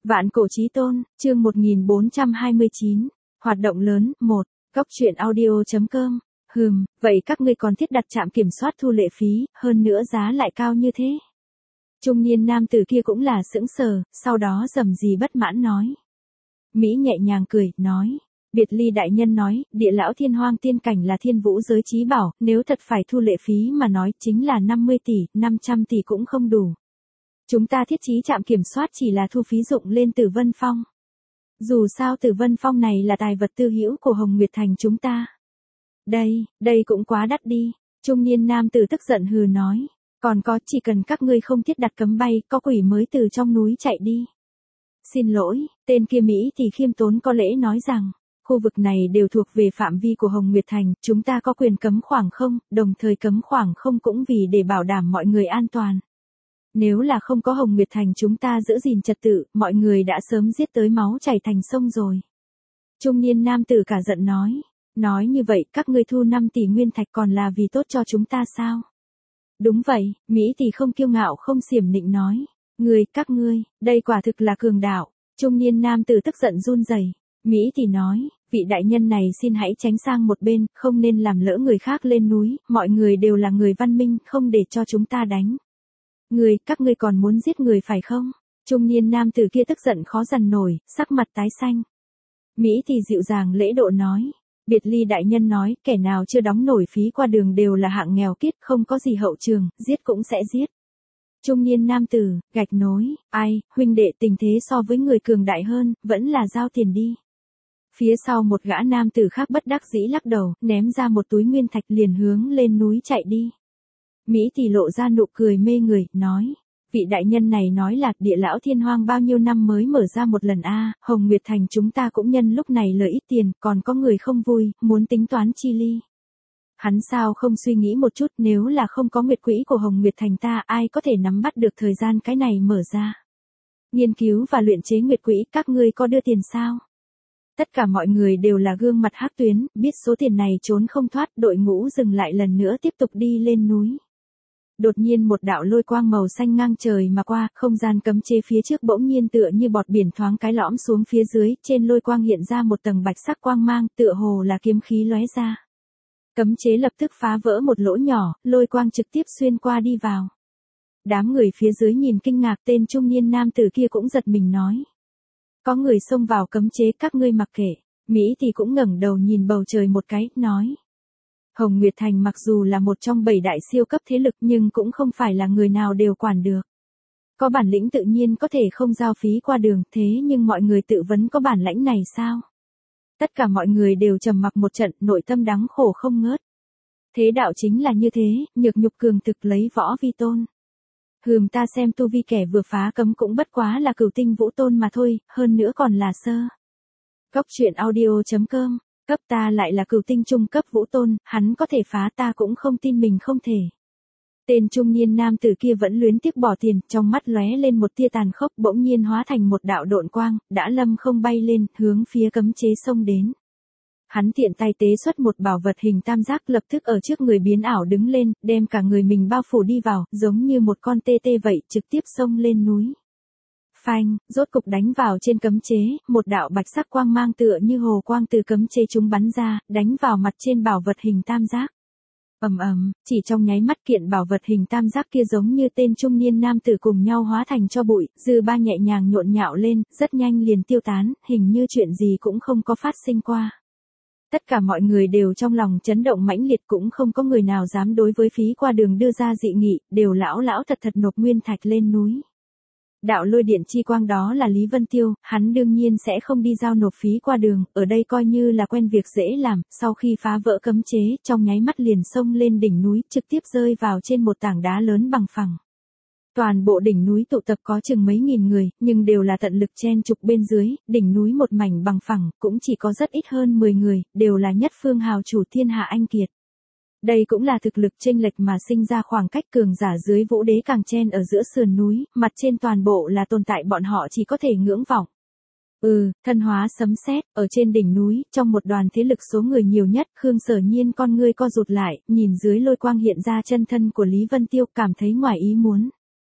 Vạn cổ chí tôn, chương 1429, hoạt động lớn, 1, góc truyện audio.com. Vậy các ngươi còn thiết đặt trạm kiểm soát thu lệ phí, hơn nữa giá lại cao như thế. Trung niên nam tử kia cũng là sững sờ, sau đó rầm rì bất mãn nói. Mỹ nhẹ nhàng cười, nói. Biệt ly đại nhân nói, địa lão thiên hoang tiên cảnh là thiên vũ giới chí bảo, nếu thật phải thu lệ phí mà nói chính là 50 tỷ, 500 tỷ cũng không đủ. Chúng ta thiết trí trạm kiểm soát chỉ là thu phí dụng lên Tử Vân Phong. Dù sao Tử Vân Phong này là tài vật tư hữu của Hồng Nguyệt Thành chúng ta. Đây cũng quá đắt đi. Trung niên nam tử tức giận hừ nói. Còn có, chỉ cần các ngươi không thiết đặt cấm bay, có quỷ mới từ trong núi chạy đi. Xin lỗi, tên kia Mỹ thì khiêm tốn có lễ nói rằng, khu vực này đều thuộc về phạm vi của Hồng Nguyệt Thành, chúng ta có quyền cấm khoảng không, đồng thời cấm khoảng không cũng vì để bảo đảm mọi người an toàn. Nếu là không có Hồng Nguyệt Thành chúng ta giữ gìn trật tự, mọi người đã sớm giết tới máu chảy thành sông rồi. Trung niên nam tử cả giận nói. Nói như vậy các ngươi thu 5 tỷ nguyên thạch còn là vì tốt cho chúng ta sao? Đúng vậy, Mỹ thì không kiêu ngạo không xiểm nịnh nói. Các ngươi, đây quả thực là cường đạo. Trung niên nam tử tức giận run rẩy. Mỹ thì nói, vị đại nhân này xin hãy tránh sang một bên, không nên làm lỡ người khác lên núi, mọi người đều là người văn minh, không để cho chúng ta đánh. Các ngươi còn muốn giết người phải không? Trung niên nam tử kia tức giận khó dằn nổi, sắc mặt tái xanh. Mỹ thì dịu dàng lễ độ nói. Biệt ly đại nhân nói, kẻ nào chưa đóng nổi phí qua đường đều là hạng nghèo kiết, không có gì hậu trường, giết cũng sẽ giết. Trung niên nam tử, gạch nối, huynh đệ tình thế so với người cường đại hơn, vẫn là giao tiền đi. Phía sau một gã nam tử khác bất đắc dĩ lắc đầu, ném ra một túi nguyên thạch liền hướng lên núi chạy đi. Mỹ thì lộ ra nụ cười mê người, nói. Vị đại nhân này nói là địa lão thiên hoang bao nhiêu năm mới mở ra một lần Hồng Nguyệt Thành chúng ta cũng nhân lúc này lời ít tiền, còn có người không vui, muốn tính toán chi ly. Hắn sao không suy nghĩ một chút, nếu là không có nguyệt quỹ của Hồng Nguyệt Thành ta, ai có thể nắm bắt được thời gian cái này mở ra. Nghiên cứu và luyện chế nguyệt quỹ, các ngươi có đưa tiền sao? Tất cả mọi người đều là gương mặt hắc tuyến, biết số tiền này trốn không thoát, đội ngũ dừng lại lần nữa tiếp tục đi lên núi. Đột nhiên một đạo lôi quang màu xanh ngang trời mà qua, không gian cấm chế phía trước bỗng nhiên tựa như bọt biển thoáng cái lõm xuống phía dưới, trên lôi quang hiện ra một tầng bạch sắc quang mang, tựa hồ là kiếm khí lóe ra. Cấm chế lập tức phá vỡ một lỗ nhỏ, lôi quang trực tiếp xuyên qua đi vào. Đám người phía dưới nhìn kinh ngạc, tên trung niên nam tử kia cũng giật mình nói. Có người xông vào cấm chế, các ngươi mặc kệ. Mỹ thì cũng ngẩng đầu nhìn bầu trời một cái, nói. Hồng Nguyệt Thành mặc dù là một trong 7 đại siêu cấp thế lực nhưng cũng không phải là người nào đều quản được. Có bản lĩnh tự nhiên có thể không giao phí qua đường, thế nhưng mọi người tự vấn có bản lãnh này sao? Tất cả mọi người đều trầm mặc một trận, nội tâm đắng khổ không ngớt. Thế đạo chính là như thế, nhược nhục cường thực lấy võ vi tôn. Ta xem tu vi kẻ vừa phá cấm cũng bất quá là cửu tinh vũ tôn mà thôi, hơn nữa còn là sơ. Góc truyện audio.com. Cấp ta lại là cửu tinh trung cấp vũ tôn, hắn có thể phá ta cũng không tin mình không thể. Tên trung niên nam tử kia vẫn luyến tiếc bỏ tiền, trong mắt lóe lên một tia tàn khốc bỗng nhiên hóa thành một đạo độn quang, đã lâm không bay lên, hướng phía cấm chế xông đến. Hắn tiện tay tế xuất một bảo vật hình tam giác lập tức ở trước người biến ảo đứng lên, đem cả người mình bao phủ đi vào, giống như một con tê tê vậy, trực tiếp xông lên núi. Phanh, rốt cục đánh vào trên cấm chế, một đạo bạch sắc quang mang tựa như hồ quang từ cấm chế chúng bắn ra, đánh vào mặt trên bảo vật hình tam giác. Chỉ trong nháy mắt kiện bảo vật hình tam giác kia giống như tên trung niên nam tử cùng nhau hóa thành cho bụi, dư ba nhẹ nhàng nhộn nhạo lên, rất nhanh liền tiêu tán, hình như chuyện gì cũng không có phát sinh qua. Tất cả mọi người đều trong lòng chấn động mãnh liệt, cũng không có người nào dám đối với phí qua đường đưa ra dị nghị, đều lão thật nộp nguyên thạch lên núi. Đạo lôi điện chi quang đó là Lý Vân Tiêu, hắn đương nhiên sẽ không đi giao nộp phí qua đường, ở đây coi như là quen việc dễ làm, sau khi phá vỡ cấm chế, trong nháy mắt liền xông lên đỉnh núi, trực tiếp rơi vào trên một tảng đá lớn bằng phẳng. Toàn bộ đỉnh núi tụ tập có chừng mấy nghìn người, nhưng đều là tận lực chen trục bên dưới, đỉnh núi một mảnh bằng phẳng, cũng chỉ có rất ít hơn 10 người, đều là nhất phương hào chủ thiên hạ anh kiệt. Đây cũng là thực lực chênh lệch mà sinh ra khoảng cách, cường giả dưới vũ đế càng chen ở giữa sườn núi, mặt trên toàn bộ là tồn tại bọn họ chỉ có thể ngưỡng vọng. Thân hóa sấm sét, ở trên đỉnh núi, trong một đoàn thế lực số người nhiều nhất, Khương Sở Nhiên con ngươi co rụt lại, nhìn dưới lôi quang hiện ra chân thân của Lý Vân Tiêu, cảm thấy ngoài ý muốn.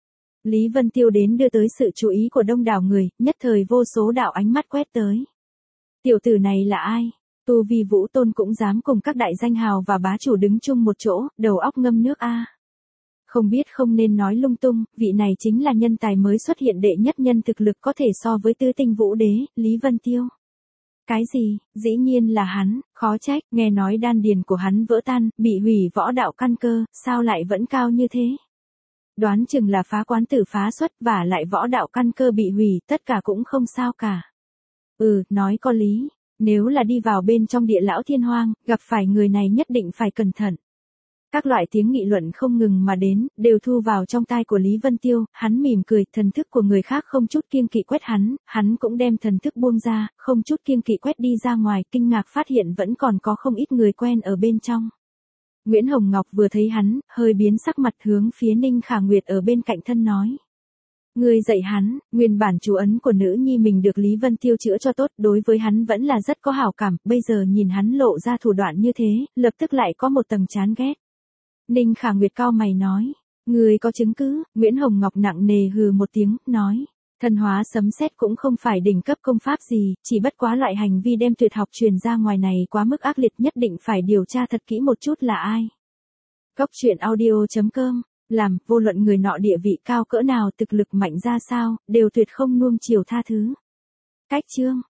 Lý Vân Tiêu đến đưa tới sự chú ý của đông đảo người, nhất thời vô số đạo ánh mắt quét tới. Tiểu tử này là ai? Tu vi Vũ Tôn cũng dám cùng các đại danh hào và bá chủ đứng chung một chỗ, đầu óc ngâm nước a. Không biết không nên nói lung tung, vị này chính là nhân tài mới xuất hiện đệ nhất nhân thực lực có thể so với tứ tinh vũ đế, Lý Vân Tiêu. Cái gì, dĩ nhiên là hắn, khó trách, nghe nói đan điền của hắn vỡ tan, bị hủy võ đạo căn cơ, sao lại vẫn cao như thế? Đoán chừng là phá quán tử phá xuất và lại võ đạo căn cơ bị hủy, tất cả cũng không sao cả. Nói có lý, nếu là đi vào bên trong địa lão thiên hoang, gặp phải người này nhất định phải cẩn thận. Các loại tiếng nghị luận không ngừng mà đến, đều thu vào trong tai của Lý Vân Tiêu, hắn mỉm cười, thần thức của người khác không chút kiêng kỵ quét hắn cũng đem thần thức buông ra, không chút kiêng kỵ quét đi ra ngoài, kinh ngạc phát hiện vẫn còn có không ít người quen ở bên trong. Nguyễn Hồng Ngọc vừa thấy hắn, hơi biến sắc mặt hướng phía Ninh Khả Nguyệt ở bên cạnh thân nói. Người dạy hắn, nguyên bản chú ấn của nữ nhi mình được Lý Vân Tiêu chữa cho tốt, đối với hắn vẫn là rất có hảo cảm, bây giờ nhìn hắn lộ ra thủ đoạn như thế, lập tức lại có một tầng chán ghét. Ninh Khả Nguyệt cao mày nói, người có chứng cứ? Nguyễn Hồng Ngọc nặng nề hừ một tiếng, nói, thần hóa sấm sét cũng không phải đỉnh cấp công pháp gì, chỉ bất quá loại hành vi đem tuyệt học truyền ra ngoài này quá mức ác liệt, nhất định phải điều tra thật kỹ một chút là ai. Cốc truyện audio.com, làm, vô luận người nọ địa vị cao cỡ nào, thực lực mạnh ra sao, đều tuyệt không nuông chiều tha thứ. Cách chương